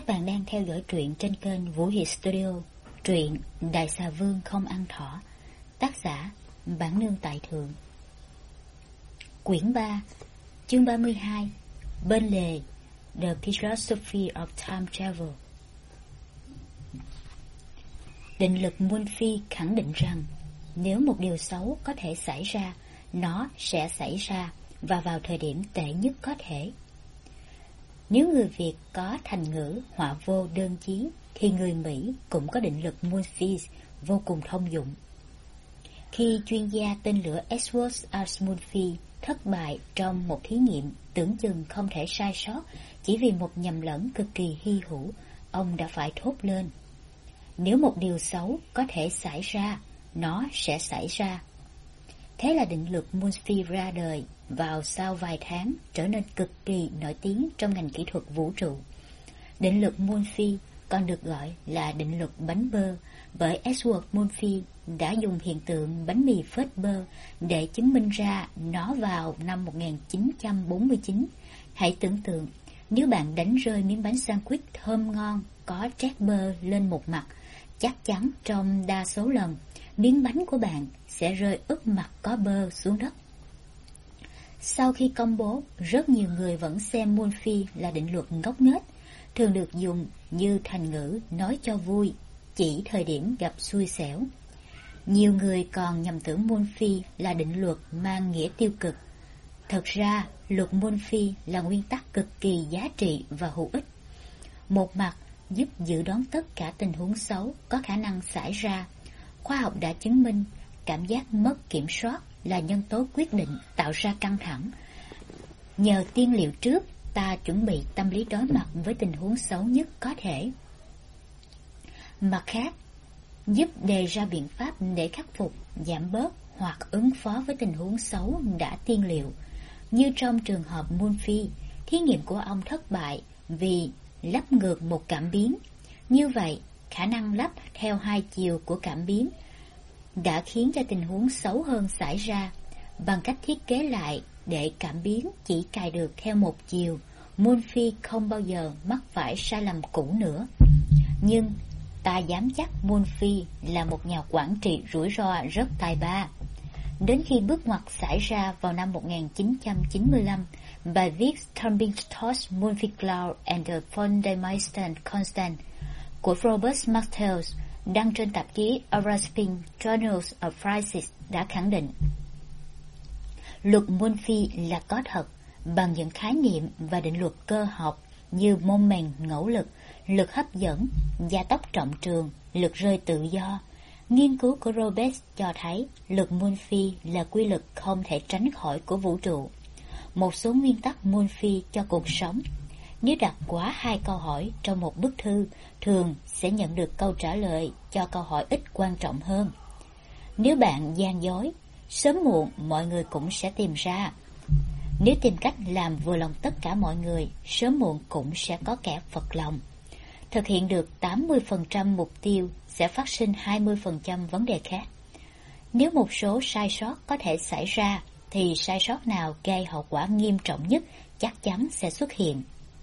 Các bạn đang theo dõi truyện trên kênh Vũ Hiệp Studio. Truyện Đại Xà Vương Không Ăn Thỏ. Tác giả Bản Nương Tại Thượng. Quyển 3, chương 32. Bên lề, The Philosophy of Time Travel. Định lực Murphy khẳng định rằng nếu một điều xấu có thể xảy ra, nó sẽ xảy ra và vào thời điểm tệ nhất có thể. Nếu người Việt có thành ngữ họa vô đơn chí, thì người Mỹ cũng có định lực Murphy vô cùng thông dụng. Khi chuyên gia tên lửa Edward R. Murphy thất bại trong một thí nghiệm tưởng chừng không thể sai sót chỉ vì một nhầm lẫn cực kỳ hy hữu, ông đã phải thốt lên: nếu một điều xấu có thể xảy ra, nó sẽ xảy ra. Thế là định luật Murphy ra đời vào sau vài tháng, trở nên cực kỳ nổi tiếng trong ngành kỹ thuật vũ trụ. Định luật Murphy còn được gọi là định luật bánh bơ, bởi Edward Murphy đã dùng hiện tượng bánh mì phết bơ để chứng minh ra nó vào năm 1949. Hãy tưởng tượng, nếu bạn đánh rơi miếng bánh sandwich thơm ngon có trét bơ lên một mặt, chắc chắn trong đa số lần, miếng bánh của bạn sẽ rơi úp mặt có bơ xuống đất. Sau khi công bố, rất nhiều người vẫn xem Murphy là định luật ngốc nghếch, thường được dùng như thành ngữ nói cho vui, chỉ thời điểm gặp xui xẻo. Nhiều người còn nhầm tưởng Murphy là định luật mang nghĩa tiêu cực. Thật ra, luật Murphy là nguyên tắc cực kỳ giá trị và hữu ích. Một mặt, giúp dự đoán tất cả tình huống xấu có khả năng xảy ra. Khoa học đã chứng minh cảm giác mất kiểm soát là nhân tố quyết định tạo ra căng thẳng. Nhờ tiên liệu trước, ta chuẩn bị tâm lý đối mặt với tình huống xấu nhất có thể. Mặt khác, giúp đề ra biện pháp để khắc phục, giảm bớt hoặc ứng phó với tình huống xấu đã tiên liệu. Như trong trường hợp Murphy, thí nghiệm của ông thất bại vì lắp ngược một cảm biến. Như vậy, khả năng lắp theo hai chiều của cảm biến đã khiến cho tình huống xấu hơn xảy ra. Bằng cách thiết kế lại để cảm biến chỉ cài được theo một chiều, Murphy không bao giờ mắc phải sai lầm cũ nữa. Nhưng ta dám chắc Murphy là một nhà quản trị rủi ro rất tài ba. Đến khi bước ngoặt xảy ra vào năm 1995, bài viết Tumbling Towards Murphy Cloud and the Fundamental Constant của Robert Martels đăng trên tạp chí European Journals of Physics đã khẳng định luật Murphy là có thật bằng những khái niệm và định luật cơ học như môn mèn ngẫu lực, lực hấp dẫn, gia tốc trọng trường, lực rơi tự do. Nghiên cứu của Robert cho thấy luật Murphy là quy luật không thể tránh khỏi của vũ trụ. Một số nguyên tắc Murphy cho cuộc sống. Nếu đặt quá 2 câu hỏi trong một bức thư, thường sẽ nhận được câu trả lời cho câu hỏi ít quan trọng hơn. Nếu bạn gian dối, sớm muộn mọi người cũng sẽ tìm ra. Nếu tìm cách làm vừa lòng tất cả mọi người, sớm muộn cũng sẽ có kẻ phật lòng. Thực hiện được 80% mục tiêu sẽ phát sinh 20% vấn đề khác. Nếu một số sai sót có thể xảy ra, thì sai sót nào gây hậu quả nghiêm trọng nhất chắc chắn sẽ xuất hiện.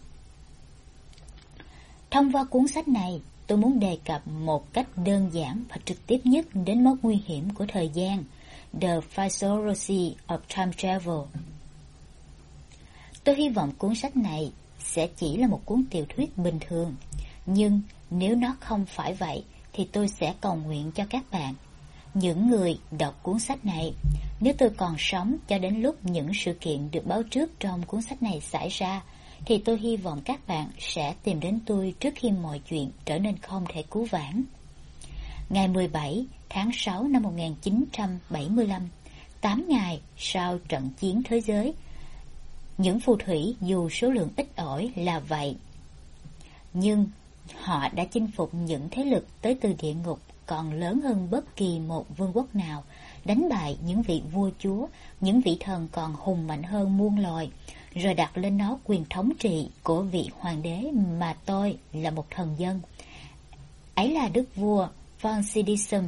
Thông qua cuốn sách này, tôi muốn đề cập một cách đơn giản và trực tiếp nhất đến mối nguy hiểm của thời gian, The Physiology of Time Travel. Tôi hy vọng cuốn sách này sẽ chỉ là một cuốn tiểu thuyết bình thường, nhưng nếu nó không phải vậy thì tôi sẽ cầu nguyện cho các bạn, những người đọc cuốn sách này, nếu tôi còn sống cho đến lúc những sự kiện được báo trước trong cuốn sách này xảy ra, thì tôi hy vọng các bạn sẽ tìm đến tôi trước khi mọi chuyện trở nên không thể cứu vãn. Ngày 17 tháng 6 năm 1975, 8 ngày sau trận chiến thế giới, những phù thủy dù số lượng ít ỏi là vậy, nhưng họ đã chinh phục những thế lực tới từ địa ngục còn lớn hơn bất kỳ một vương quốc nào, đánh bại những vị vua chúa, những vị thần còn hùng mạnh hơn muôn loài, rồi đặt lên nó quyền thống trị của vị hoàng đế mà tôi là một thần dân. Ấy là đức vua Von Sidism.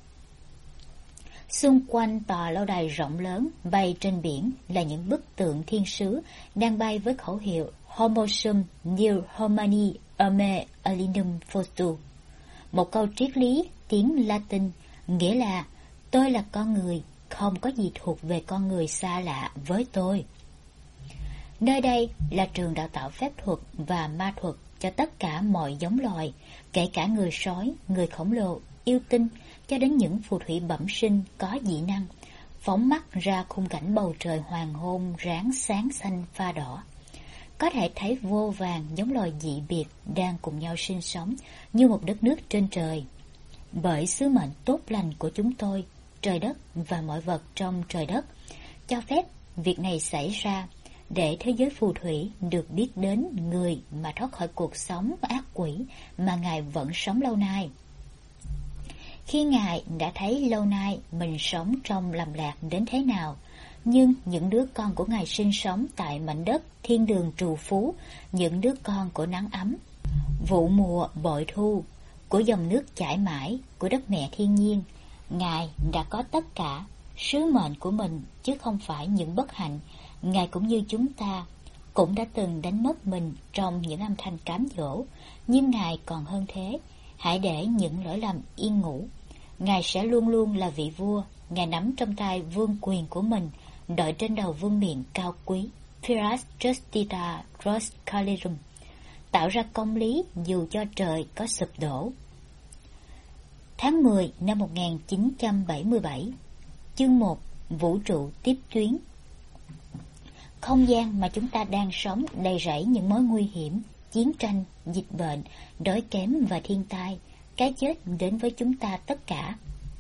Xung quanh tòa lâu đài rộng lớn bay trên biển là những bức tượng thiên sứ đang bay với khẩu hiệu Homo sum nil homini ame alinum fostu, một câu triết lý tiếng Latin nghĩa là tôi là con người, không có gì thuộc về con người xa lạ với tôi. Nơi đây là trường đào tạo phép thuật và ma thuật cho tất cả mọi giống loài, kể cả người sói, người khổng lồ, yêu tinh, cho đến những phù thủy bẩm sinh có dị năng, phóng mắt ra khung cảnh bầu trời hoàng hôn ráng sáng xanh pha đỏ. Có thể thấy vô vàn giống loài dị biệt đang cùng nhau sinh sống như một đất nước trên trời. Bởi sứ mệnh tốt lành của chúng tôi, trời đất và mọi vật trong trời đất cho phép việc này xảy ra, để thế giới phù thủy được biết đến người mà thoát khỏi cuộc sống ác quỷ mà Ngài vẫn sống lâu nay. Khi Ngài đã thấy lâu nay mình sống trong lầm lạc đến thế nào, nhưng những đứa con của Ngài sinh sống tại mảnh đất thiên đường trù phú, những đứa con của nắng ấm, vụ mùa bội thu, của dòng nước chảy mãi, của đất mẹ thiên nhiên, Ngài đã có tất cả sứ mệnh của mình, chứ không phải những bất hạnh. Ngài cũng như chúng ta, cũng đã từng đánh mất mình trong những âm thanh cám dỗ, nhưng Ngài còn hơn thế. Hãy để những lỗi lầm yên ngủ. Ngài sẽ luôn luôn là vị vua. Ngài nắm trong tay vương quyền của mình, đội trên đầu vương miện cao quý, Firas Justita Ros Calirum, tạo ra công lý dù cho trời có sụp đổ. Tháng 10 năm 1977, chương 1, Vũ trụ tiếp tuyến. Không gian mà chúng ta đang sống đầy rẫy những mối nguy hiểm, chiến tranh, dịch bệnh, đói kém và thiên tai. Cái chết đến với chúng ta tất cả.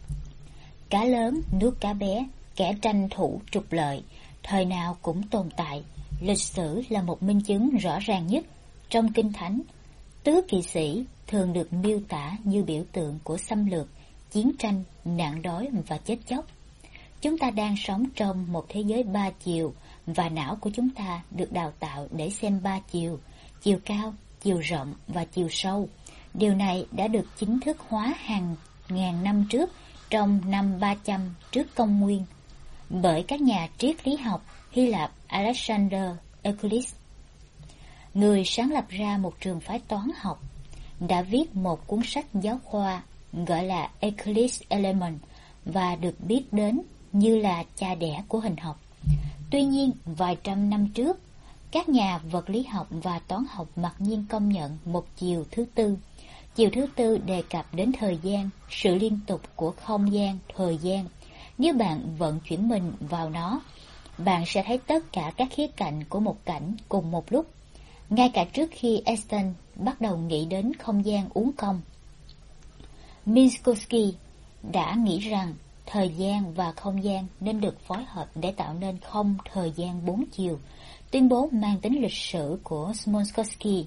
Cá lớn nuốt cá bé, kẻ tranh thủ trục lợi, thời nào cũng tồn tại. Lịch sử là một minh chứng rõ ràng nhất. Trong Kinh Thánh, tứ kỵ sĩ thường được miêu tả như biểu tượng của xâm lược, chiến tranh, nạn đói và chết chóc. Chúng ta đang sống trong một thế giới ba chiều, và não của chúng ta được đào tạo để xem ba chiều: chiều cao, chiều rộng và chiều sâu. Điều này đã được chính thức hóa hàng ngàn năm trước, trong năm 300 trước công nguyên, bởi các nhà triết lý học Hy Lạp Alexander Euclid. Người sáng lập ra một trường phái toán học, đã viết một cuốn sách giáo khoa gọi là Euclid's Elements và được biết đến như là cha đẻ của hình học. Tuy nhiên, vài trăm năm trước, các nhà vật lý học và toán học mặc nhiên công nhận một chiều thứ tư. Chiều thứ tư đề cập đến thời gian, sự liên tục của không gian, thời gian. Nếu bạn vận chuyển mình vào nó, bạn sẽ thấy tất cả các khía cạnh của một cảnh cùng một lúc. Ngay cả trước khi Einstein bắt đầu nghĩ đến không gian uốn cong, Minkowski đã nghĩ rằng thời gian và không gian nên được phối hợp để tạo nên không thời gian bốn chiều. Tuyên bố mang tính lịch sử của Minkowski: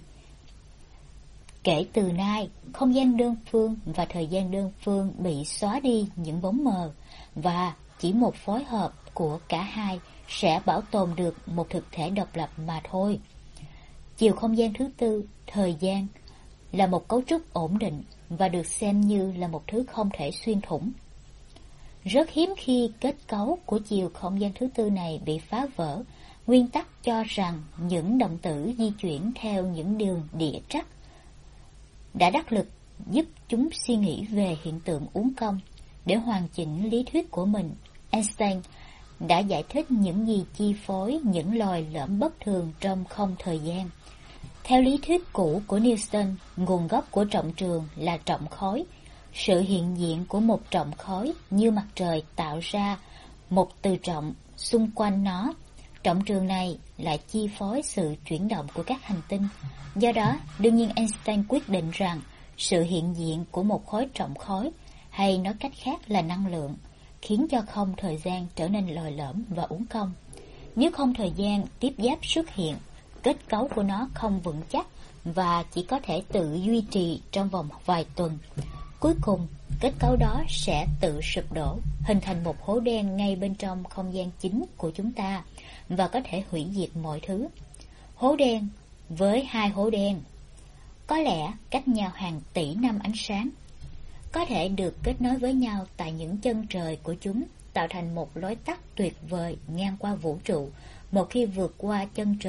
kể từ nay, không gian đơn phương và thời gian đơn phương bị xóa đi những bóng mờ, và chỉ một phối hợp của cả hai sẽ bảo tồn được một thực thể độc lập mà thôi. Chiều không gian thứ tư, thời gian, là một cấu trúc ổn định và được xem như là một thứ không thể xuyên thủng. Rất hiếm khi kết cấu của chiều không gian thứ tư này bị phá vỡ. Nguyên tắc cho rằng những động tử di chuyển theo những đường địa trắc đã đắc lực giúp chúng suy nghĩ về hiện tượng uốn cong. Để hoàn chỉnh lý thuyết của mình, Einstein đã giải thích những gì chi phối những lồi lõm bất thường trong không thời gian. Theo lý thuyết cũ của Newton, nguồn gốc của trọng trường là trọng khối. Sự hiện diện của một trọng khối như mặt trời tạo ra một từ trọng xung quanh nó. Trọng trường này lại chi phối sự chuyển động của các hành tinh. Do đó, đương nhiên Einstein quyết định rằng sự hiện diện của một khối trọng khối, hay nói cách khác là năng lượng, khiến cho không thời gian trở nên lồi lõm và uốn cong. Nếu không thời gian tiếp giáp xuất hiện, kết cấu của nó không vững chắc và chỉ có thể tự duy trì trong vòng vài tuần. Cuối cùng, kết cấu đó sẽ tự sụp đổ, hình thành một hố đen ngay bên trong không gian chính của chúng ta và có thể hủy diệt mọi thứ. Hố đen với hai hố đen có lẽ cách nhau hàng tỷ năm ánh sáng, có thể được kết nối với nhau tại những chân trời của chúng, tạo thành một lối tắt tuyệt vời ngang qua vũ trụ. Một khi vượt qua chân trời,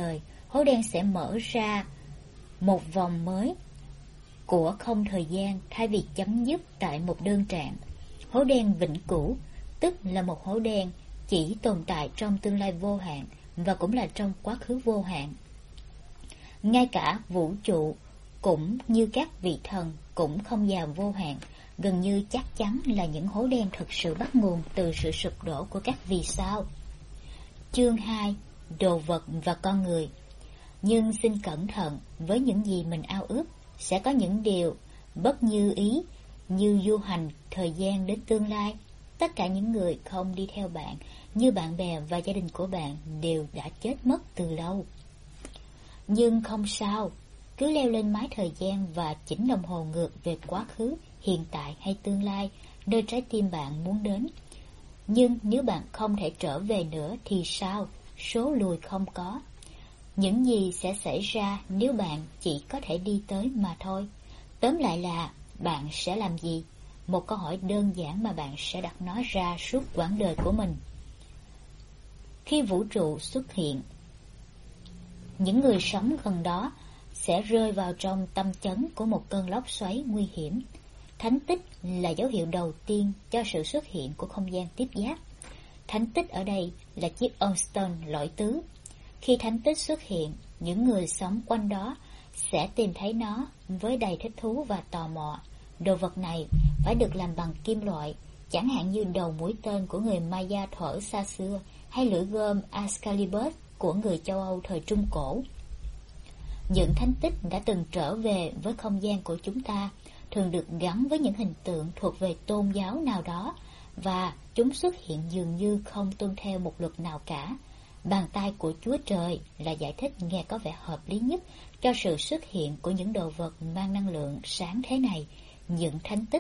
hố đen sẽ mở ra một vòng mới của không thời gian thay vì chấm dứt tại một đơn trạng. Hố đen vĩnh cửu, tức là một hố đen chỉ tồn tại trong tương lai vô hạn và cũng là trong quá khứ vô hạn. Ngay cả vũ trụ cũng như các vị thần cũng không giàu vô hạn, gần như chắc chắn là những hố đen thực sự bắt nguồn từ sự sụp đổ của các vì sao. Chương 2. Đồ vật và con người. Nhưng xin cẩn thận với những gì mình ao ước. Sẽ có những điều bất như ý như du hành thời gian đến tương lai. Tất cả những người không đi theo bạn, như bạn bè và gia đình của bạn, đều đã chết mất từ lâu. Nhưng không sao, cứ leo lên mái thời gian và chỉnh đồng hồ ngược về quá khứ, hiện tại hay tương lai, nơi trái tim bạn muốn đến. Nhưng nếu bạn không thể trở về nữa thì sao? Số lùi không có. Những gì sẽ xảy ra nếu bạn chỉ có thể đi tới mà thôi? Tóm lại là, bạn sẽ làm gì? Một câu hỏi đơn giản mà bạn sẽ đặt nó ra suốt quãng đời của mình. Khi vũ trụ xuất hiện, những người sống gần đó sẽ rơi vào trong tâm chấn của một cơn lốc xoáy nguy hiểm. Thánh tích là dấu hiệu đầu tiên cho sự xuất hiện của không gian tiếp giáp. Thánh tích ở đây là chiếc Onstone lõi tứ. Khi thánh tích xuất hiện, những người sống quanh đó sẽ tìm thấy nó với đầy thích thú và tò mò. Đồ vật này phải được làm bằng kim loại, chẳng hạn như đầu mũi tên của người Maya thuở xa xưa hay lưỡi gươm Excalibur của người châu Âu thời Trung Cổ. Những thánh tích đã từng trở về với không gian của chúng ta thường được gắn với những hình tượng thuộc về tôn giáo nào đó, và chúng xuất hiện dường như không tuân theo một luật nào cả. Bàn tay của Chúa Trời là giải thích nghe có vẻ hợp lý nhất cho sự xuất hiện của những đồ vật mang năng lượng sáng thế này, những thánh tích.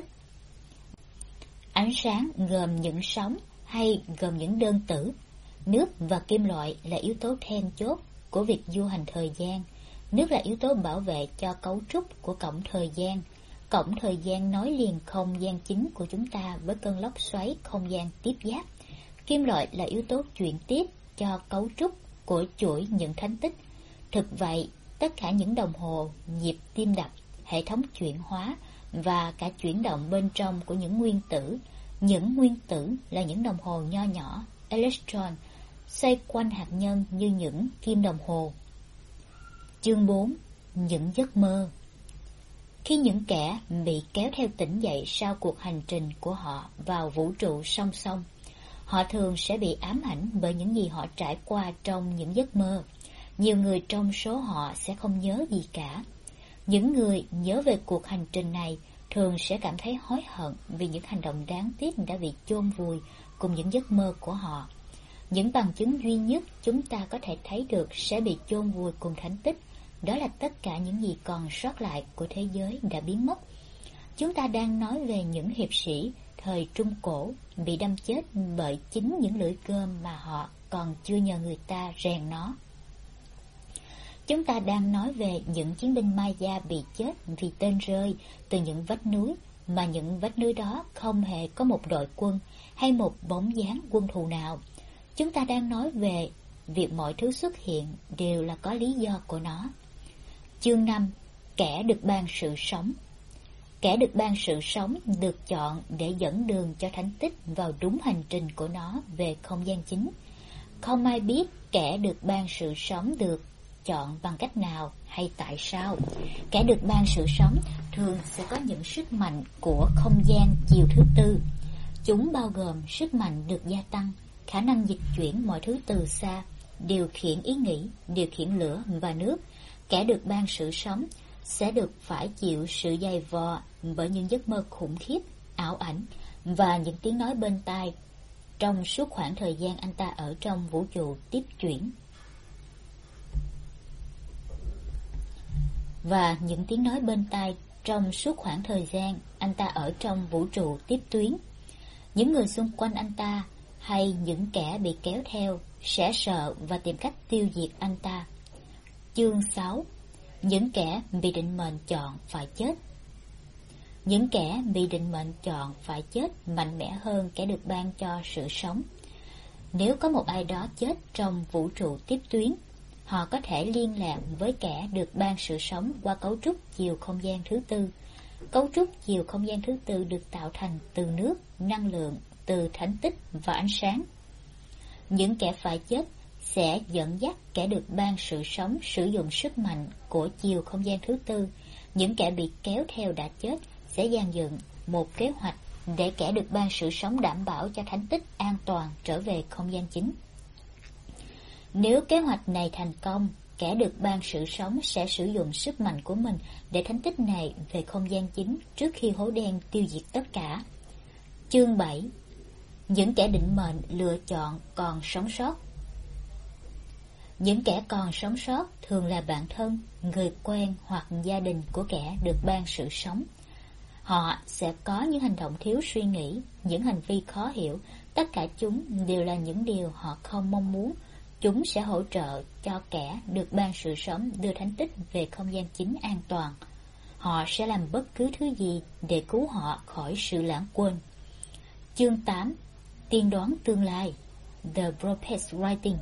Ánh sáng gồm những sóng hay gồm những đơn tử. Nước và kim loại là yếu tố then chốt của việc du hành thời gian. Nước là yếu tố bảo vệ cho cấu trúc của cổng thời gian. Cổng thời gian nối liền không gian chính của chúng ta với cơn lốc xoáy không gian tiếp giáp. Kim loại là yếu tố chuyển tiếp cho cấu trúc của chuỗi những thánh tích. Thực vậy, tất cả những đồng hồ, nhịp tim đập, hệ thống chuyển hóa và cả chuyển động bên trong của những nguyên tử. Những nguyên tử là những đồng hồ nho nhỏ, electron, xoay quanh hạt nhân như những kim đồng hồ. Chương 4. Những giấc mơ. Khi những kẻ bị kéo theo tỉnh dậy sau cuộc hành trình của họ vào vũ trụ song song, họ thường sẽ bị ám ảnh bởi những gì họ trải qua trong những giấc mơ. Nhiều người trong số họ sẽ không nhớ gì cả. Những người nhớ về cuộc hành trình này thường sẽ cảm thấy hối hận vì những hành động đáng tiếc đã bị chôn vùi cùng những giấc mơ của họ. Những bằng chứng duy nhất chúng ta có thể thấy được sẽ bị chôn vùi cùng thánh tích, đó là tất cả những gì còn sót lại của thế giới đã biến mất. Chúng ta đang nói về những hiệp sĩ thời Trung Cổ bị đâm chết bởi chính những lưỡi gươm mà họ còn chưa nhờ người ta rèn nó. Chúng ta đang nói về những chiến binh Maya bị chết vì tên rơi từ những vách núi, mà những vách núi đó không hề có một đội quân hay một bóng dáng quân thù nào. Chúng ta đang nói về việc mọi thứ xuất hiện đều là có lý do của nó. Chương 5. Kẻ được ban sự sống. Kẻ được ban sự sống được chọn để dẫn đường cho thánh tích vào đúng hành trình của nó về không gian chính. Không ai biết kẻ được ban sự sống được chọn bằng cách nào hay tại sao. Kẻ được ban sự sống thường sẽ có những sức mạnh của không gian chiều thứ tư. Chúng bao gồm sức mạnh được gia tăng, khả năng dịch chuyển mọi thứ từ xa, điều khiển ý nghĩ, điều khiển lửa và nước. Kẻ được ban sự sống sẽ được phải chịu sự dày vò bởi những giấc mơ khủng khiếp, ảo ảnh và những tiếng nói bên tai trong suốt khoảng thời gian anh ta ở trong vũ trụ tiếp chuyển. Và những tiếng nói bên tai trong suốt khoảng thời gian anh ta ở trong vũ trụ tiếp tuyến. Những người xung quanh anh ta hay những kẻ bị kéo theo sẽ sợ và tìm cách tiêu diệt anh ta. Chương 6. Những kẻ bị định mệnh chọn phải chết. Những kẻ bị định mệnh chọn phải chết mạnh mẽ hơn kẻ được ban cho sự sống. Nếu có một ai đó chết trong vũ trụ tiếp tuyến, Họ có thể liên lạc với kẻ được ban sự sống qua cấu trúc chiều không gian thứ tư. Cấu trúc chiều không gian thứ tư được tạo thành từ nước, năng lượng, từ thánh tích và ánh sáng. Những kẻ phải chết sẽ dẫn dắt kẻ được ban sự sống sử dụng sức mạnh của chiều không gian thứ tư. Những kẻ bị kéo theo đã chết sẽ dàn dựng một kế hoạch để kẻ được ban sự sống đảm bảo cho thánh tích an toàn trở về không gian chính. Nếu kế hoạch này thành công, kẻ được ban sự sống sẽ sử dụng sức mạnh của mình để thánh tích này về không gian chính trước khi hố đen tiêu diệt tất cả. Chương 7. Những kẻ định mệnh lựa chọn còn sống sót. Những kẻ còn sống sót thường là bạn thân, người quen hoặc gia đình của kẻ được ban sự sống. Họ sẽ có những hành động thiếu suy nghĩ, những hành vi khó hiểu, tất cả chúng đều là những điều họ không mong muốn. Chúng sẽ hỗ trợ cho kẻ được ban sự sống đưa thánh tích về không gian chính an toàn. Họ sẽ làm bất cứ thứ gì để cứu họ khỏi sự lãng quên. Chương 8. Tiên đoán tương lai. The Prophet's Writing.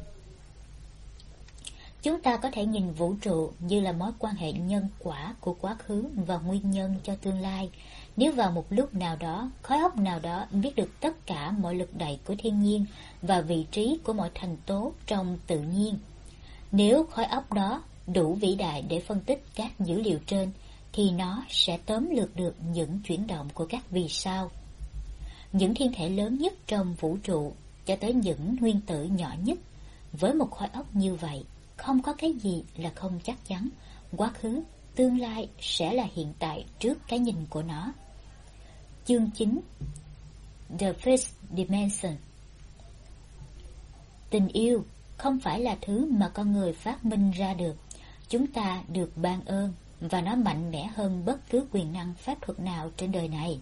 Chúng ta có thể nhìn vũ trụ như là mối quan hệ nhân quả của quá khứ và nguyên nhân cho tương lai. Nếu vào một lúc nào đó, khối óc nào đó biết được tất cả mọi lực đẩy của thiên nhiên và vị trí của mọi thành tố trong tự nhiên, nếu khối óc đó đủ vĩ đại để phân tích các dữ liệu trên, thì nó sẽ tóm lược được những chuyển động của các vì sao, những thiên thể lớn nhất trong vũ trụ cho tới những nguyên tử nhỏ nhất. Với một khối óc như vậy, không có cái gì là không chắc chắn. Quá khứ, tương lai sẽ là hiện tại trước cái nhìn của nó. Chương 9. The Fifth Dimension. Tình yêu không phải là thứ mà con người phát minh ra được. Chúng ta được ban ơn và nó mạnh mẽ hơn bất cứ quyền năng pháp thuật nào trên đời này.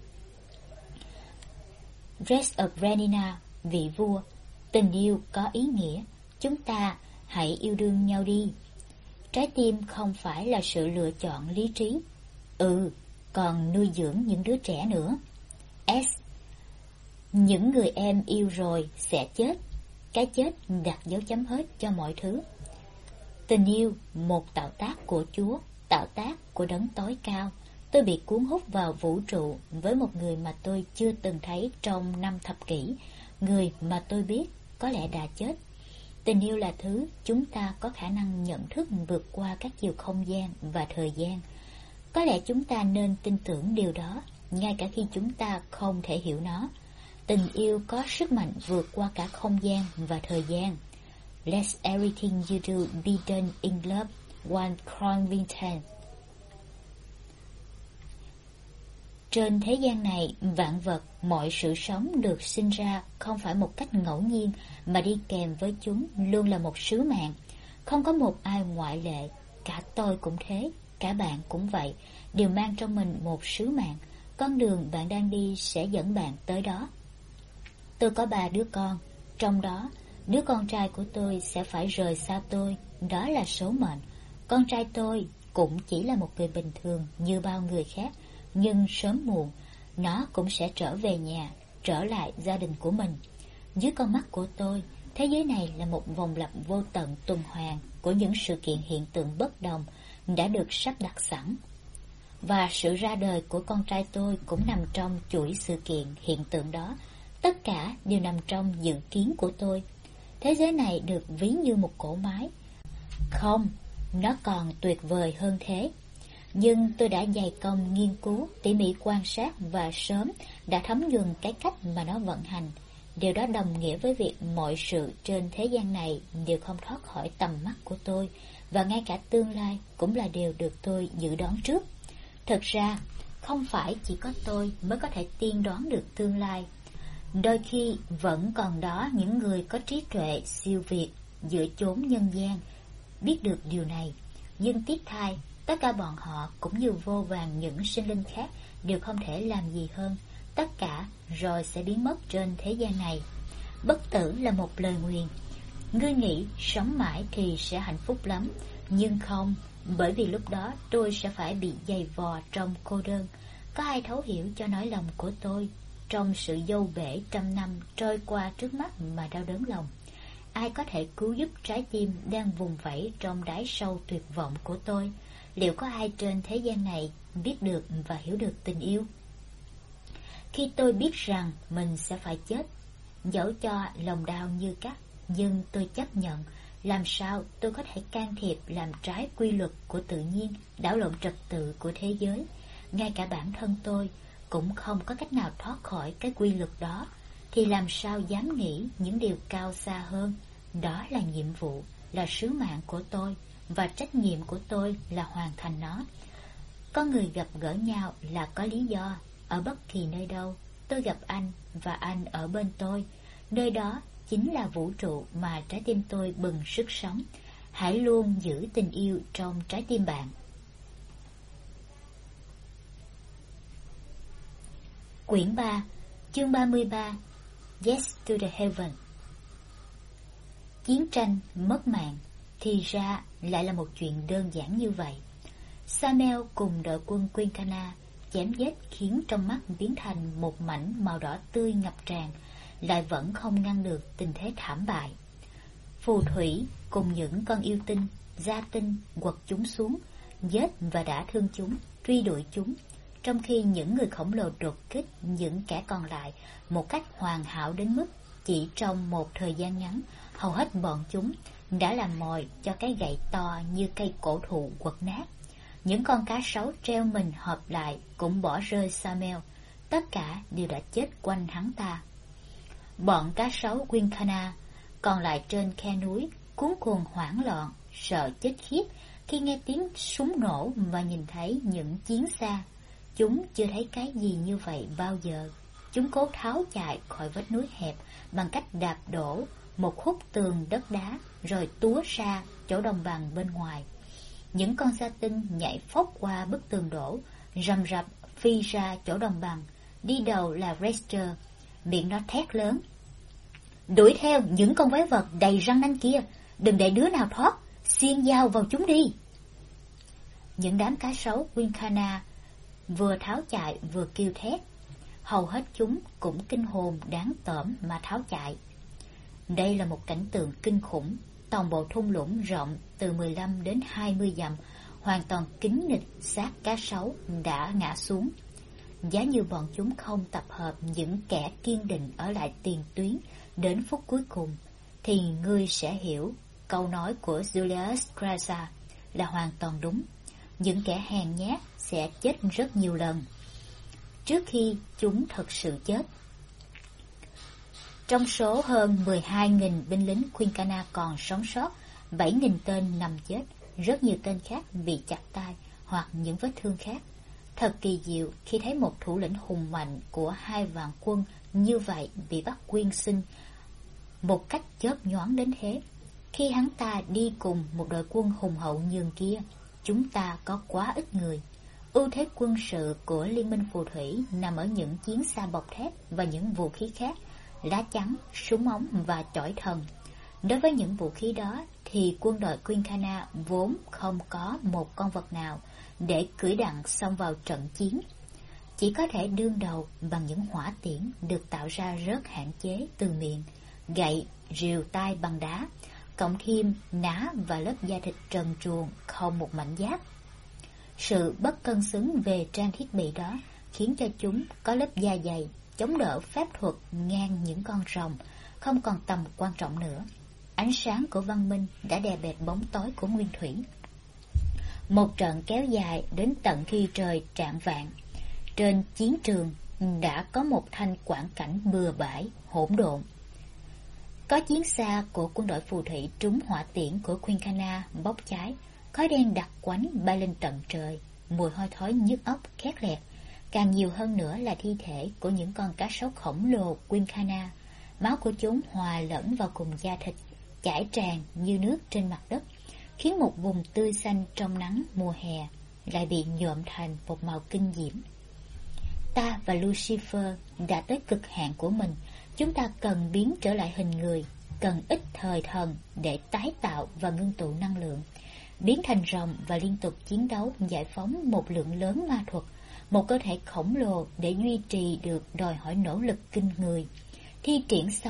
Rex of Renina, vị vua. Tình yêu có ý nghĩa. Chúng ta hãy yêu đương nhau đi. Trái tim không phải là sự lựa chọn lý trí. Còn nuôi dưỡng những đứa trẻ nữa. S. Những người em yêu rồi sẽ chết. Cái chết đặt dấu chấm hết cho mọi thứ. Tình yêu, một tạo tác của Chúa, tạo tác của đấng tối cao. Tôi bị cuốn hút vào vũ trụ với một người mà tôi chưa từng thấy trong 5 thập kỷ. Người mà tôi biết có lẽ đã chết. Tình yêu là thứ chúng ta có khả năng nhận thức vượt qua các chiều không gian và thời gian. Có lẽ chúng ta nên tin tưởng điều đó, ngay cả khi chúng ta không thể hiểu nó. Tình yêu có sức mạnh vượt qua cả không gian và thời gian. Let everything you do be done in love. One Cronvington. Trên thế gian này, vạn vật, mọi sự sống được sinh ra không phải một cách ngẫu nhiên, mà đi kèm với chúng luôn là một sứ mạng. Không có một ai ngoại lệ, cả tôi cũng thế, cả bạn cũng vậy, đều mang trong mình một sứ mạng. Con đường bạn đang đi sẽ dẫn bạn tới đó. Tôi có 3 đứa con, trong đó, đứa con trai của tôi sẽ phải rời xa tôi, đó là số mệnh. Con trai tôi cũng chỉ là một người bình thường như bao người khác, nhưng sớm muộn, nó cũng sẽ trở về nhà, trở lại gia đình của mình. Dưới con mắt của tôi, thế giới này là một vòng lặp vô tận tuần hoàn của những sự kiện hiện tượng bất đồng đã được sắp đặt sẵn. Và sự ra đời của con trai tôi cũng nằm trong chuỗi sự kiện hiện tượng đó. Tất cả đều nằm trong dự kiến của tôi. Thế giới này được ví như một cỗ máy. Không, nó còn tuyệt vời hơn thế. Nhưng tôi đã dày công nghiên cứu, tỉ mỉ quan sát và sớm đã thấm nhuần cái cách mà nó vận hành. Điều đó đồng nghĩa với việc mọi sự trên thế gian này đều không thoát khỏi tầm mắt của tôi, và ngay cả tương lai cũng là điều được tôi dự đoán trước. Thực ra, không phải chỉ có tôi mới có thể tiên đoán được tương lai. Đôi khi vẫn còn đó những người có trí tuệ siêu việt giữa chốn nhân gian biết được điều này. Nhưng tiếc thay, tất cả bọn họ cũng như vô vàn những sinh linh khác đều không thể làm gì hơn. Tất cả rồi sẽ biến mất trên thế gian này. Bất tử là một lời nguyền. Ngươi nghĩ sống mãi thì sẽ hạnh phúc lắm, nhưng không, bởi vì lúc đó tôi sẽ phải bị giày vò trong cô đơn. Có ai thấu hiểu cho nỗi lòng của tôi trong sự dâu bể trăm năm trôi qua trước mắt mà đau đớn lòng? ai có thể cứu giúp trái tim đang vùng vẫy trong đáy sâu tuyệt vọng của tôi? Liệu có ai trên thế gian này biết được và hiểu được tình yêu? Khi tôi biết rằng mình sẽ phải chết, dẫu cho lòng đau như cắt, nhưng tôi chấp nhận. Làm sao tôi có thể can thiệp làm trái quy luật của tự nhiên, đảo lộn trật tự của thế giới? Ngay cả bản thân tôi cũng không có cách nào thoát khỏi cái quy luật đó, thì làm sao dám nghĩ những điều cao xa hơn? Đó là nhiệm vụ, là sứ mạng của tôi, và trách nhiệm của tôi là hoàn thành nó. Có người gặp gỡ nhau là có lý do. Ở bất kỳ nơi đâu, tôi gặp anh và anh ở bên tôi. Nơi đó chính là vũ trụ mà trái tim tôi bừng sức sống. Hãy luôn giữ tình yêu trong trái tim bạn. Quyển 3, chương 33, Yes to the Heaven. Chiến tranh, mất mạng, thì ra lại là một chuyện đơn giản như vậy. Samuel cùng đội quân Quincanna chém giết khiến trong mắt biến thành một mảnh màu đỏ tươi ngập tràn, lại vẫn không ngăn được tình thế thảm bại. Phù thủy cùng những con yêu tinh, gia tinh quật chúng xuống, giết và đả thương chúng, truy đuổi chúng, trong khi những người khổng lồ đột kích những kẻ còn lại một cách hoàn hảo đến mức chỉ trong một thời gian ngắn, hầu hết bọn chúng đã làm mồi cho cái gậy to như cây cổ thụ quật nát. Những con cá sấu treo mình hợp lại cũng bỏ rơi Samuel, tất cả đều đã chết quanh hắn ta. Bọn cá sấu Quincanna còn lại trên khe núi cuống cuồng hoảng loạn, sợ chết khiếp khi nghe tiếng súng nổ và nhìn thấy những chiến xa. Chúng chưa thấy cái gì như vậy bao giờ. Chúng cố tháo chạy khỏi vách núi hẹp bằng cách đạp đổ một khúc tường đất đá, rồi túa ra chỗ đồng bằng bên ngoài. Những con sa tinh nhảy phóc qua bức tường đổ, rầm rập phi ra chỗ đồng bằng. Đi đầu là Rester, miệng nó thét lớn: đuổi theo những con quái vật đầy răng nanh kia, đừng để đứa nào thoát, xiên dao vào chúng đi. Những đám cá sấu Quincanna vừa tháo chạy vừa kêu thét. Hầu hết chúng cũng kinh hồn đáng tởm mà tháo chạy. Đây là một cảnh tượng kinh khủng. Toàn bộ thung lũng rộng từ 15 đến 20 dặm hoàn toàn kín mít xác cá sấu đã ngã xuống. Giá như bọn chúng không tập hợp những kẻ kiên định ở lại tiền tuyến đến phút cuối cùng, thì ngươi sẽ hiểu câu nói của Julius Caesar là hoàn toàn đúng. Những kẻ hèn nhát sẽ chết rất nhiều lần trước khi chúng thực sự chết. Trong số hơn 12.000 binh lính Quincanna còn sống sót, 7.000 tên nằm chết, rất nhiều tên khác bị chặt tay hoặc những vết thương khác. Thật kỳ diệu khi thấy một thủ lĩnh hùng mạnh của 2 vạn quân như vậy bị bắt quyên sinh một cách chớp nhoáng đến thế. Khi hắn ta đi cùng một đội quân hùng hậu nhường kia, chúng ta có quá ít người. Ưu thế quân sự của Liên minh phù thủy nằm ở những chiến xa bọc thép và những vũ khí khác, lá chắn, súng ống và chổi thần. Đối với những vũ khí đó thì quân đội Quincanna vốn không có một con vật nào để cưỡi đặng xông vào trận chiến. Chỉ có thể đương đầu bằng những hỏa tiễn được tạo ra rất hạn chế từ miệng, gậy, rìu tay bằng đá, cộng thêm ná và lớp da thịt trần truồng không một mảnh giáp. Sự bất cân xứng về trang thiết bị đó khiến cho chúng có lớp da dày, chống đỡ phép thuật ngang những con rồng, không còn tầm quan trọng nữa. Ánh sáng của văn minh đã đè bẹp bóng tối của nguyên thủy. Một trận kéo dài đến tận khi trời rạng vạng. Trên chiến trường đã có một thanh quảng cảnh bừa bãi, hỗn độn. Có chiến xa của quân đội phù thủy trúng hỏa tiễn của Quincanna bốc cháy, khói đen đặc quánh bay lên tận trời, mùi hôi thối nhức óc khét lẹt. Càng nhiều hơn nữa là thi thể của những con cá sấu khổng lồ Quincanna. Máu của chúng hòa lẫn vào cùng da thịt, chảy tràn như nước trên mặt đất, khiến một vùng tươi xanh trong nắng mùa hè lại bị nhuộm thành một màu kinh diễm. Ta và Lucifer đã tới cực hạn của mình. Chúng ta cần biến trở lại hình người, cần ít thời thần để tái tạo và ngưng tụ năng lượng, biến thành rồng và liên tục chiến đấu giải phóng một lượng lớn ma thuật, một cơ thể khổng lồ để duy trì được đòi hỏi nỗ lực kinh người. Thi triển xong,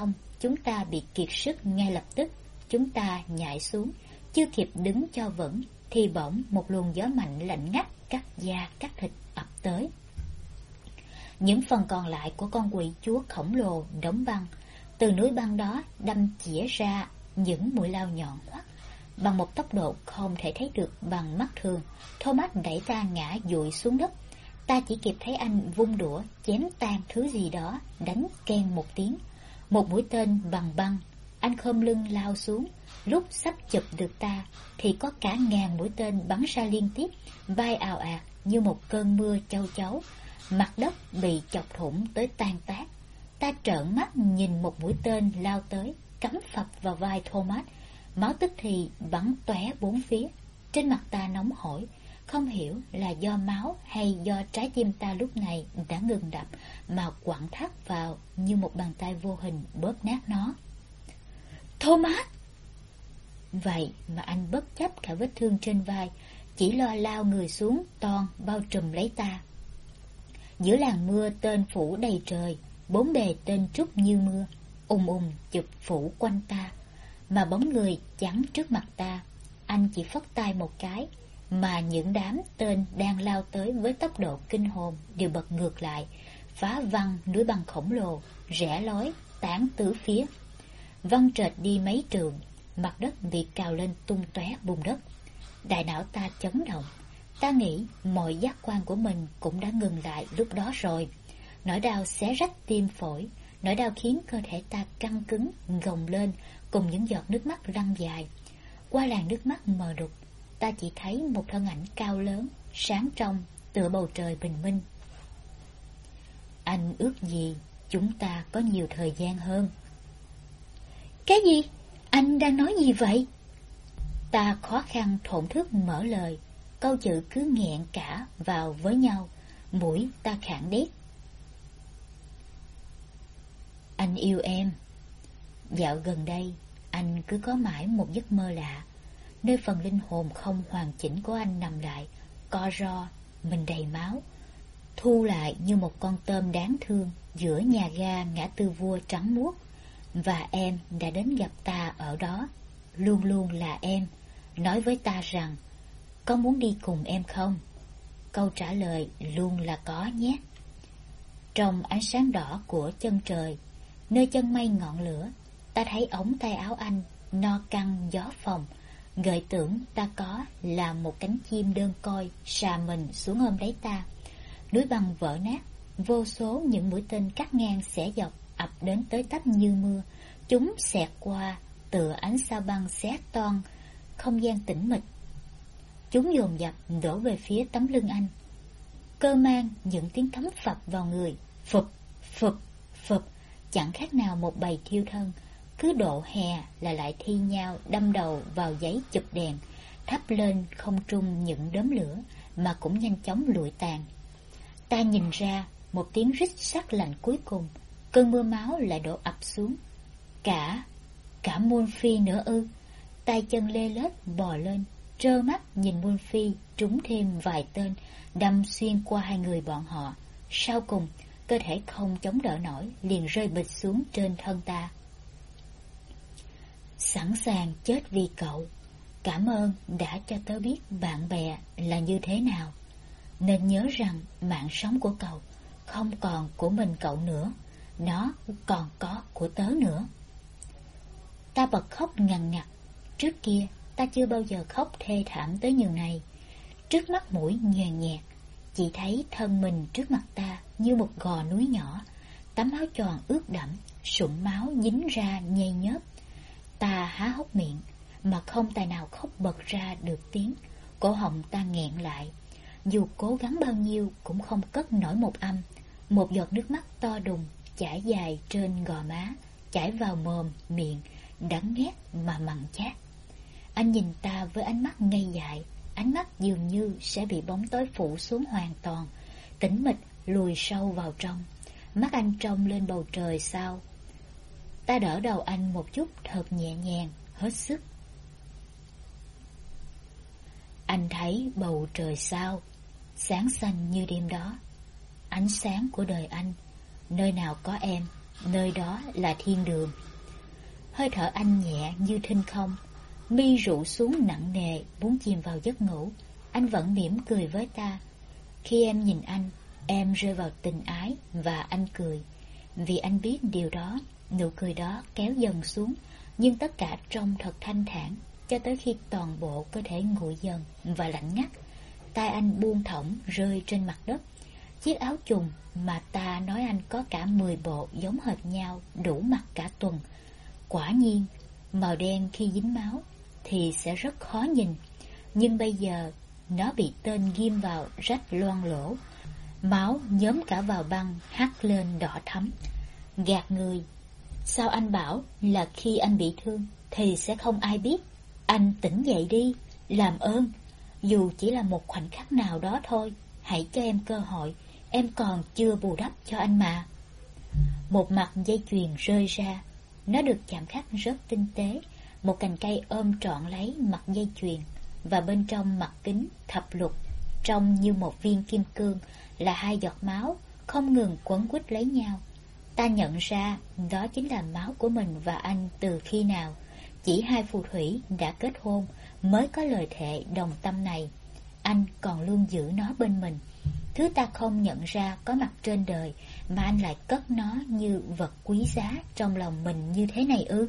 chúng ta bị kiệt sức ngay lập tức. Chúng ta nhảy xuống, chưa kịp đứng cho vững, thì bỗng một luồng gió mạnh lạnh ngắt cắt da cắt thịt ập tới. Những phần còn lại của con quỷ chúa khổng lồ đóng băng, từ núi băng đó đâm chĩa ra những mũi lao nhọn hoắt, bằng một tốc độ không thể thấy được bằng mắt thường. Thomas đẩy ta ngã dụi xuống đất. Ta chỉ kịp thấy anh vung đũa chém tan thứ gì đó, đánh keng một tiếng. Một mũi tên bằng băng. Anh khom lưng lao xuống. Lúc sắp chụp được ta thì có cả ngàn mũi tên bắn ra liên tiếp, bay ào ạt như một cơn mưa châu chấu. Mặt đất bị chọc thủng tới tan tác. Ta trợn mắt nhìn một mũi tên lao tới, cắm phập vào vai Thomas. Máu tức thì bắn tóe bốn phía. Trên mặt ta nóng hổi, không hiểu là do máu hay do trái tim ta lúc này đã ngừng đập mà quặn thắt vào như một bàn tay vô hình bóp nát nó. Thomas! Vậy mà anh bất chấp cả vết thương trên vai, chỉ lo lao người xuống toan bao trùm lấy ta. Giữa làn mưa tên phủ đầy trời, bốn bề tên trút như mưa, chụp phủ quanh ta, mà bóng người chắn trước mặt ta. Anh chỉ phất tay một cái, mà những đám tên đang lao tới với tốc độ kinh hồn đều bật ngược lại, phá văng núi băng khổng lồ, rẽ lối, tán tứ phía. Văng trệt đi mấy trường, mặt đất bị cào lên tung tóe bùn đất. Đại não ta chấn động. Ta nghĩ mọi giác quan của mình cũng đã ngừng lại lúc đó rồi. Nỗi đau xé rách tim phổi, nỗi đau khiến cơ thể ta căng cứng, gồng lên cùng những giọt nước mắt lăn dài. Qua làn nước mắt mờ đục, ta chỉ thấy một thân ảnh cao lớn, sáng trong, tựa bầu trời bình minh. Anh ước gì chúng ta có nhiều thời gian hơn. Cái gì? Anh đang nói gì vậy? Ta khó khăn thổn thức mở lời, câu chữ cứ nghẹn cả vào với nhau, mũi ta khản đét. Anh yêu em. Dạo gần đây, anh cứ có mãi một giấc mơ lạ, nơi phần linh hồn không hoàn chỉnh của anh nằm lại, co ro, mình đầy máu, thu lại như một con tôm đáng thương giữa nhà ga ngã tư Vua trắng muốt. Và em đã đến gặp ta ở đó, luôn luôn là em, nói với ta rằng, có muốn đi cùng em không? Câu trả lời luôn là có nhé. Trong ánh sáng đỏ của chân trời, nơi chân mây ngọn lửa, ta thấy ống tay áo anh, no căng gió phồng, gợi tưởng ta có là một cánh chim đơn côi xà mình xuống ôm lấy ta. Núi băng vỡ nát, vô số những mũi tên cắt ngang xẻ dọc ập đến tới tấp như mưa. Chúng xẹt qua tựa ánh sao băng xé toan không gian tĩnh mịch. Chúng dồn dập đổ về phía tấm lưng anh. Cơ mang những tiếng thấm phập vào người, phụp phụp phụp, chẳng khác nào một bầy thiêu thân. Cứ độ hè là lại thi nhau đâm đầu vào giấy chụp đèn, thắp lên không trung những đốm lửa mà cũng nhanh chóng lụi tàn. Ta nhìn ra một tiếng rít sắc lạnh cuối cùng, cơn mưa máu lại đổ ập xuống. Cả Muôn Phi nữa ư? Tay chân lê lết bò lên, trơ mắt nhìn Muôn Phi trúng thêm vài tên, đâm xuyên qua hai người bọn họ. Sau cùng, cơ thể không chống đỡ nổi, liền rơi bịch xuống trên thân ta. Sẵn sàng chết vì cậu. Cảm ơn đã cho tớ biết bạn bè là như thế nào. Nên nhớ rằng mạng sống của cậu không còn của mình cậu nữa, nó còn có của tớ nữa. Ta bật khóc ngằn ngặt. Trước kia ta chưa bao giờ khóc thê thảm tới nhường này. Trước mắt mũi nhòe nhẹt, chỉ thấy thân mình trước mặt ta như một gò núi nhỏ. Tấm áo choàng ướt đẫm, sụn máu dính ra nhây nhớp. Ta há hốc miệng mà không tài nào khóc bật ra được tiếng. Cổ họng ta nghẹn lại, dù cố gắng bao nhiêu cũng không cất nổi một âm. Một giọt nước mắt to đùng chảy dài trên gò má, chảy vào mồm, miệng, đắng ghét mà mặn chát. Anh nhìn ta với ánh mắt ngây dại, ánh mắt dường như sẽ bị bóng tối phủ xuống hoàn toàn, tĩnh mịch lùi sâu vào trong. Mắt anh trông lên bầu trời sao. Ta đỡ đầu anh một chút thật nhẹ nhàng, hết sức. Anh thấy bầu trời sao, sáng xanh như đêm đó. Ánh sáng của đời anh, nơi nào có em, nơi đó là thiên đường. Hơi thở anh nhẹ như thinh không, mi rũ xuống nặng nề, muốn chìm vào giấc ngủ. Anh vẫn mỉm cười với ta. Khi em nhìn anh, em rơi vào tình ái và anh cười. Vì anh biết điều đó, nụ cười đó kéo dần xuống, nhưng tất cả trông thật thanh thản, cho tới khi toàn bộ cơ thể nguội dần và lạnh ngắt. Tai anh buông thõng rơi trên mặt đất. Chiếc áo chùng mà ta nói anh có cả 10 bộ giống hệt nhau, đủ mặc cả tuần. Quả nhiên, màu đen khi dính máu thì sẽ rất khó nhìn, nhưng bây giờ nó bị tên ghim vào rách loang lỗ. Máu nhóm cả vào băng hắt lên đỏ thắm. Gạt người. Sao anh bảo là khi anh bị thương thì sẽ không ai biết? Anh tỉnh dậy đi, làm ơn. Dù chỉ là một khoảnh khắc nào đó thôi, hãy cho em cơ hội. Em còn chưa bù đắp cho anh mà. Một mặt dây chuyền rơi ra. Nó được chạm khắc rất tinh tế. Một cành cây ôm trọn lấy mặt dây chuyền, và bên trong mặt kính thập lục trông như một viên kim cương, là 2 giọt máu không ngừng quấn quýt lấy nhau. Ta nhận ra đó chính là máu của mình và anh từ khi nào chỉ 2 phù thủy đã kết hôn mới có lời thệ đồng tâm này. Anh còn luôn giữ nó bên mình, thứ ta không nhận ra có mặt trên đời, mà anh lại cất nó như vật quý giá trong lòng mình như thế này ư?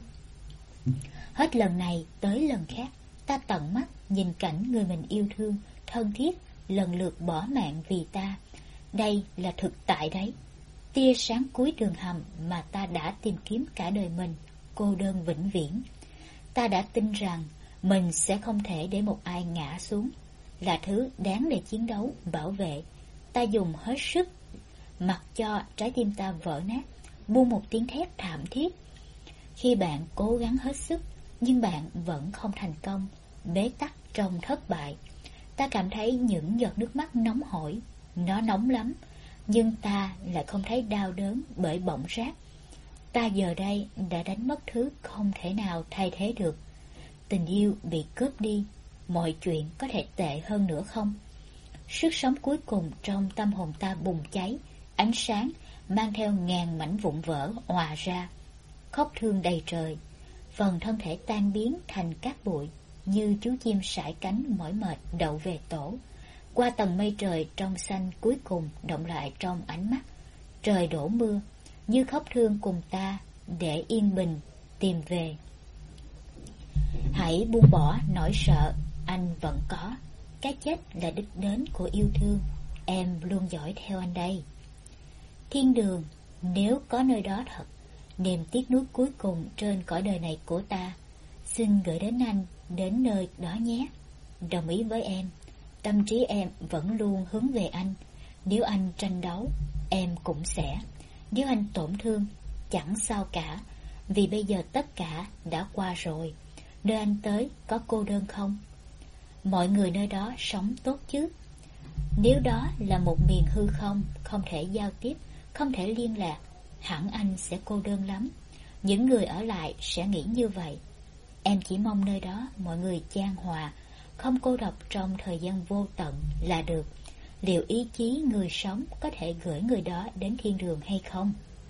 Hết lần này tới lần khác, ta tận mắt nhìn cảnh người mình yêu thương, thân thiết lần lượt bỏ mạng vì ta. Đây là thực tại đấy. Tia sáng cuối đường hầm mà ta đã tìm kiếm cả đời mình, cô đơn vĩnh viễn. Ta đã tin rằng mình sẽ không thể để một ai ngã xuống, là thứ đáng để chiến đấu, bảo vệ. Ta dùng hết sức, mặc cho trái tim ta vỡ nát, buông một tiếng thét thảm thiết. Khi bạn cố gắng hết sức, nhưng bạn vẫn không thành công, bế tắc trong thất bại. Ta cảm thấy những giọt nước mắt nóng hổi. Nó nóng lắm, nhưng ta lại không thấy đau đớn bởi bỏng rát. Ta giờ đây đã đánh mất thứ không thể nào thay thế được. Tình yêu bị cướp đi, mọi chuyện có thể tệ hơn nữa không? Sức sống cuối cùng trong tâm hồn ta bùng cháy, ánh sáng mang theo ngàn mảnh vụn vỡ òa ra, khóc thương đầy trời. Phần thân thể tan biến thành cát bụi, như chú chim sải cánh mỏi mệt đậu về tổ. Qua tầng mây trời trong xanh cuối cùng động lại trong ánh mắt. Trời đổ mưa, như khóc thương cùng ta để yên bình tìm về. Hãy buông bỏ nỗi sợ, anh vẫn có. Cái chết là đích đến của yêu thương, em luôn dõi theo anh đây. Thiên đường, nếu có nơi đó thật, niềm tiếc nuối cuối cùng trên cõi đời này của ta, xin gửi đến anh đến nơi đó nhé. Đồng ý với em, tâm trí em vẫn luôn hướng về anh. Nếu anh tranh đấu, em cũng sẽ. Nếu anh tổn thương, chẳng sao cả, vì bây giờ tất cả đã qua rồi. Nơi anh tới có cô đơn không? Mọi người nơi đó sống tốt chứ? Nếu đó là một miền hư không, không thể giao tiếp, không thể liên lạc, hẳn anh sẽ cô đơn lắm. Những người ở lại sẽ nghĩ như vậy. Em chỉ mong nơi đó mọi người chan hòa, không cô độc trong thời gian vô tận là được. Liệu ý chí người sống có thể gửi người đó đến thiên đường hay không?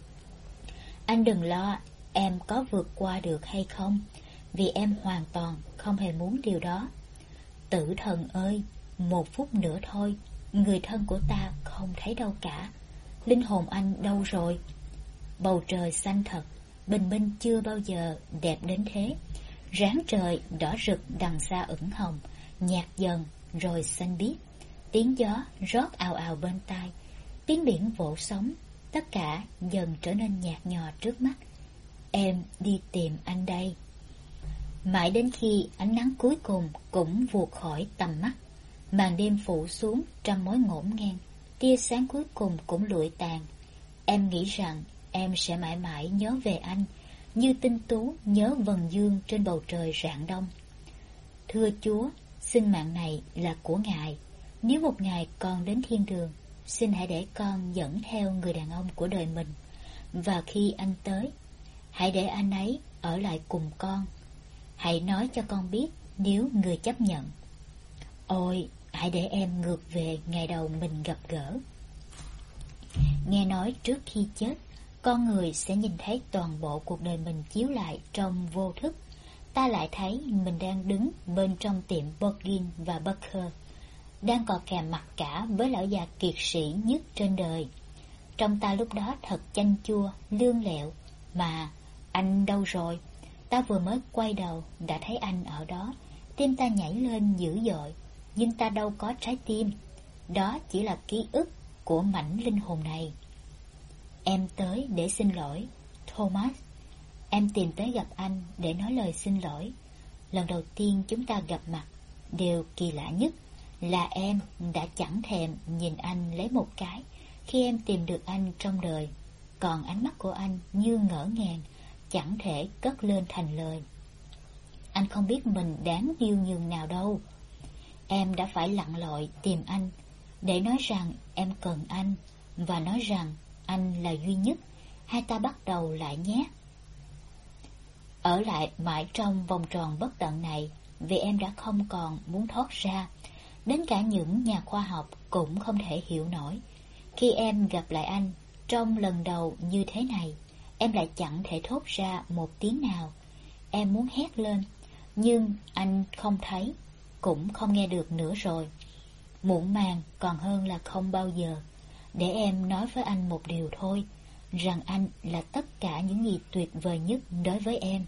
Anh đừng lo em có vượt qua được hay không, vì em hoàn toàn không hề muốn điều đó. Tử thần ơi, 1 phút nữa thôi, người thân của ta không thấy đâu cả. Linh hồn anh đâu rồi? Bầu trời xanh thật, bình minh chưa bao giờ đẹp đến thế. Ráng trời đỏ rực đằng xa ửng hồng, nhạt dần rồi xanh biếc. Tiếng gió rót ào ào bên tai, tiếng biển vỗ sóng, tất cả dần trở nên nhạt nhòa trước mắt. Em đi tìm anh đây. Mãi đến khi ánh nắng cuối cùng cũng vụt khỏi tầm mắt, màn đêm phủ xuống trăm mối ngổn ngang, tia sáng cuối cùng cũng lụi tàn. Em nghĩ rằng em sẽ mãi mãi nhớ về anh, như tinh tú nhớ vầng dương trên bầu trời rạng đông. Thưa Chúa, sinh mạng này là của Ngài. Nếu một ngày con đến thiên đường, xin hãy để con dẫn theo người đàn ông của đời mình. Và khi anh tới, hãy để anh ấy ở lại cùng con. Hãy nói cho con biết nếu người chấp nhận. Ôi, hãy để em ngược về ngày đầu mình gặp gỡ. Nghe nói trước khi chết, Con người sẽ nhìn thấy toàn bộ cuộc đời mình chiếu lại trong vô thức. Ta lại thấy mình đang đứng bên trong tiệm Borgin và Barker, đang cò kè mặt cả với lão già kiệt sĩ nhất trên đời. Trong ta lúc đó thật chanh chua, lương lẹo. Mà anh đâu rồi? Ta vừa mới quay đầu đã thấy anh ở đó. Tim ta nhảy lên dữ dội, nhưng ta đâu có trái tim. Đó chỉ là ký ức của mảnh linh hồn này. Em tới để xin lỗi, Thomas. Em tìm tới gặp anh để nói lời xin lỗi. Lần đầu tiên chúng ta gặp mặt, điều kỳ lạ nhất là em đã chẳng thèm nhìn anh lấy một cái khi em tìm được anh trong đời. Còn ánh mắt của anh như ngỡ ngàng, chẳng thể cất lên thành lời. Anh không biết mình đáng yêu nhường nào đâu. Em đã phải lặn lội tìm anh để nói rằng em cần anh, và nói rằng anh là duy nhất. Hai ta bắt đầu lại nhé. Ở lại mãi trong vòng tròn bất tận này, vì em đã không còn muốn thoát ra. Đến cả những nhà khoa học cũng không thể hiểu nổi. Khi em gặp lại anh trong lần đầu như thế này, em lại chẳng thể thốt ra một tiếng nào. Em muốn hét lên, nhưng anh không thấy, cũng không nghe được nữa rồi. Muộn màng còn hơn là không bao giờ. Để em nói với anh một điều thôi, rằng anh là tất cả những gì tuyệt vời nhất đối với em.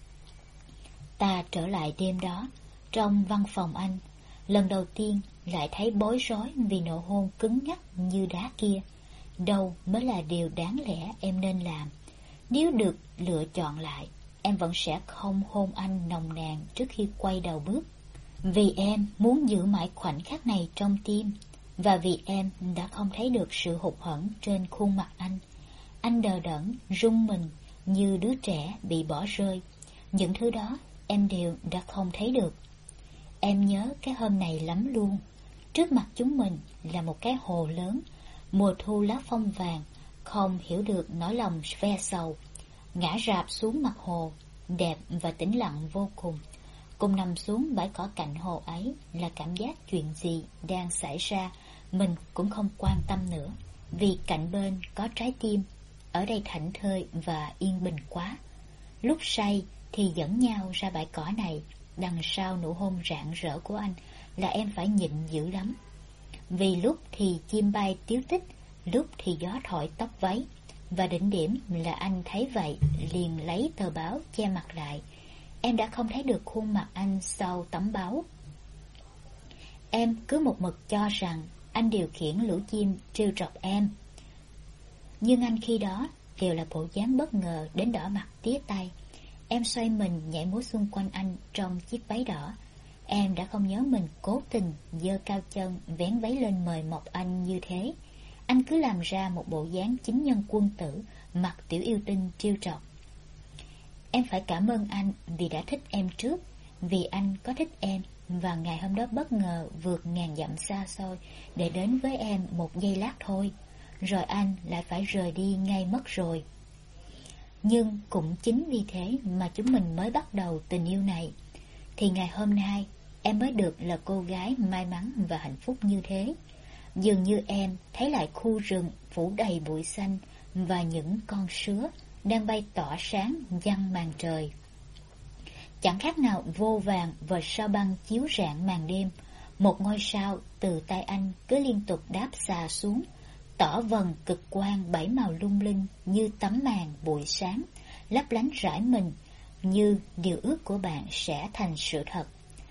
Ta trở lại đêm đó, trong văn phòng anh, lần đầu tiên lại thấy bối rối vì nụ hôn cứng ngắc như đá kia. Đâu mới là điều đáng lẽ em nên làm. Nếu được lựa chọn lại, em vẫn sẽ không hôn anh nồng nàn trước khi quay đầu bước. Vì em muốn giữ mãi khoảnh khắc này trong tim, và vì em đã không thấy được sự hụt hẫng trên khuôn mặt anh. Anh đờ đẫn, run mình như đứa trẻ bị bỏ rơi. Những thứ đó em đều đã không thấy được. Em nhớ cái hôm này lắm luôn. Trước mặt chúng mình là một cái hồ lớn, mùa thu lá phong vàng, không hiểu được nỗi lòng ve sầu. Ngã rạp xuống mặt hồ, đẹp và tĩnh lặng vô cùng. Cùng nằm xuống bãi cỏ cạnh hồ ấy là cảm giác chuyện gì đang xảy ra mình cũng không quan tâm nữa, vì cạnh bên có trái tim. Ở đây thảnh thơi và yên bình quá. Lúc say thì dẫn nhau ra bãi cỏ này, đằng sau nụ hôn rạng rỡ của anh là em phải nhịn dữ lắm. Vì lúc thì chim bay tíu tích, lúc thì gió thổi tóc váy. Và đỉnh điểm là anh thấy vậy liền lấy tờ báo che mặt lại. Em đã không thấy được khuôn mặt anh sau tấm báo. Em cứ một mực cho rằng anh điều khiển lũ chim trêu chọc em. Nhưng anh khi đó đều là bộ dáng bất ngờ đến đỏ mặt tía tay. Em xoay mình nhảy múa xung quanh anh trong chiếc váy đỏ. Em đã không nhớ mình cố tình giơ cao chân vén váy lên mời mọc anh như thế. Anh cứ làm ra một bộ dáng chính nhân quân tử, mặt tiểu yêu tinh trêu chọc. Em phải cảm ơn anh vì đã thích em trước, vì anh có thích em, và ngày hôm đó bất ngờ vượt ngàn dặm xa xôi để đến với em một giây lát thôi, rồi anh lại phải rời đi ngay mất rồi. Nhưng cũng chính vì thế mà chúng mình mới bắt đầu tình yêu này, thì ngày hôm nay em mới được là cô gái may mắn và hạnh phúc như thế. Dường như em thấy lại khu rừng phủ đầy bụi xanh và những con sứa đang bay tỏa sáng giăng màn trời. Chẳng khác nào vô vàng và sao băng chiếu rạng màn đêm. Một ngôi sao từ tay anh cứ liên tục đáp xà xuống, tỏ vầng cực quang bảy màu lung linh như tấm màn buổi sáng, lấp lánh rải mình như điều ước của bạn sẽ thành sự thật.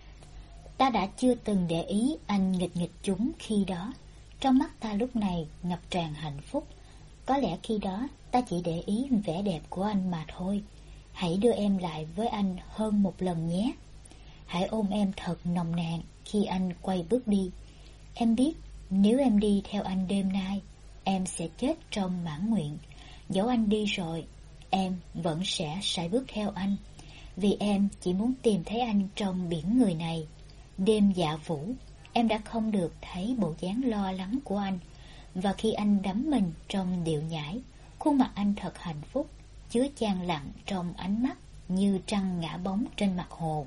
Ta đã chưa từng để ý anh nghịch nghịch chúng khi đó. Trong mắt ta lúc này ngập tràn hạnh phúc. Có lẽ khi đó ta chỉ để ý vẻ đẹp của anh mà thôi. Hãy đưa em lại với anh hơn một lần nhé. Hãy ôm em thật nồng nàn khi anh quay bước đi. Em biết nếu em đi theo anh đêm nay, em sẽ chết trong mãn nguyện. Dẫu anh đi rồi, em vẫn sẽ sải bước theo anh, vì em chỉ muốn tìm thấy anh trong biển người này. Đêm dạ vũ, em đã không được thấy bộ dáng lo lắng của anh, và khi anh đắm mình trong điệu nhảy, khuôn mặt anh thật hạnh phúc, chứa chan lặng trong ánh mắt như trăng ngã bóng trên mặt hồ.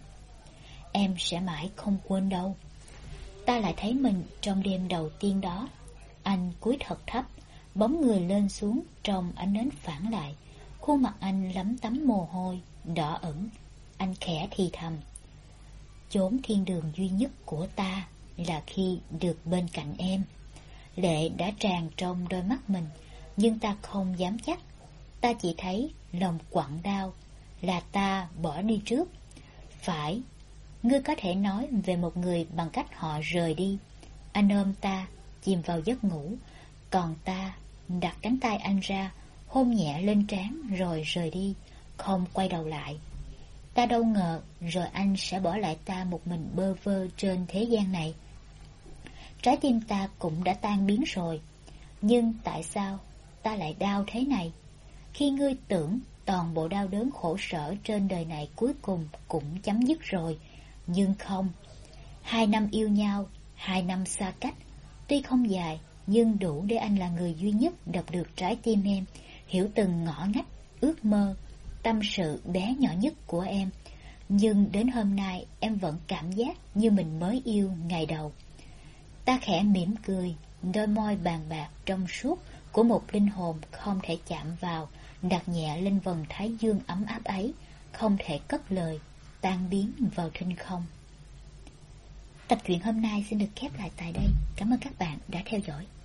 Em sẽ mãi không quên đâu. Ta lại thấy mình trong đêm đầu tiên đó. Anh cúi thật thấp, Bóng người lên xuống trong ánh nến phản lại, khuôn mặt anh lấm tấm mồ hôi, đỏ ửng. Anh khẽ thì thầm: chốn thiên đường duy nhất của ta là khi được bên cạnh em. Lệ đã tràn trong đôi mắt mình, nhưng ta không dám chắc. Ta chỉ thấy lòng quặn đau. Là ta bỏ đi trước. Phải, ngươi có thể nói về một người bằng cách họ rời đi. Anh ôm ta, chìm vào giấc ngủ, còn ta đặt cánh tay anh ra, hôn nhẹ lên trán rồi rời đi, không quay đầu lại. Ta đâu ngờ rồi anh sẽ bỏ lại ta một mình bơ vơ trên thế gian này. Trái tim ta cũng đã tan biến rồi. Nhưng tại sao ta lại đau thế này? Khi ngươi tưởng toàn bộ đau đớn khổ sở trên đời này cuối cùng cũng chấm dứt rồi, nhưng không. 2 năm yêu nhau, 2 năm xa cách, tuy không dài nhưng đủ để anh là người duy nhất đọc được trái tim em, hiểu từng ngõ ngách, ước mơ, tâm sự bé nhỏ nhất của em. Nhưng đến hôm nay em vẫn cảm giác như mình mới yêu ngày đầu. Ta khẽ mỉm cười, đôi môi bàn bạc trong suốt của một linh hồn không thể chạm vào, đặt nhẹ lên vầng thái dương ấm áp ấy, không thể cất lời, tan biến vào thinh không. Tập truyện hôm nay xin được khép lại tại đây. Cảm ơn các bạn đã theo dõi.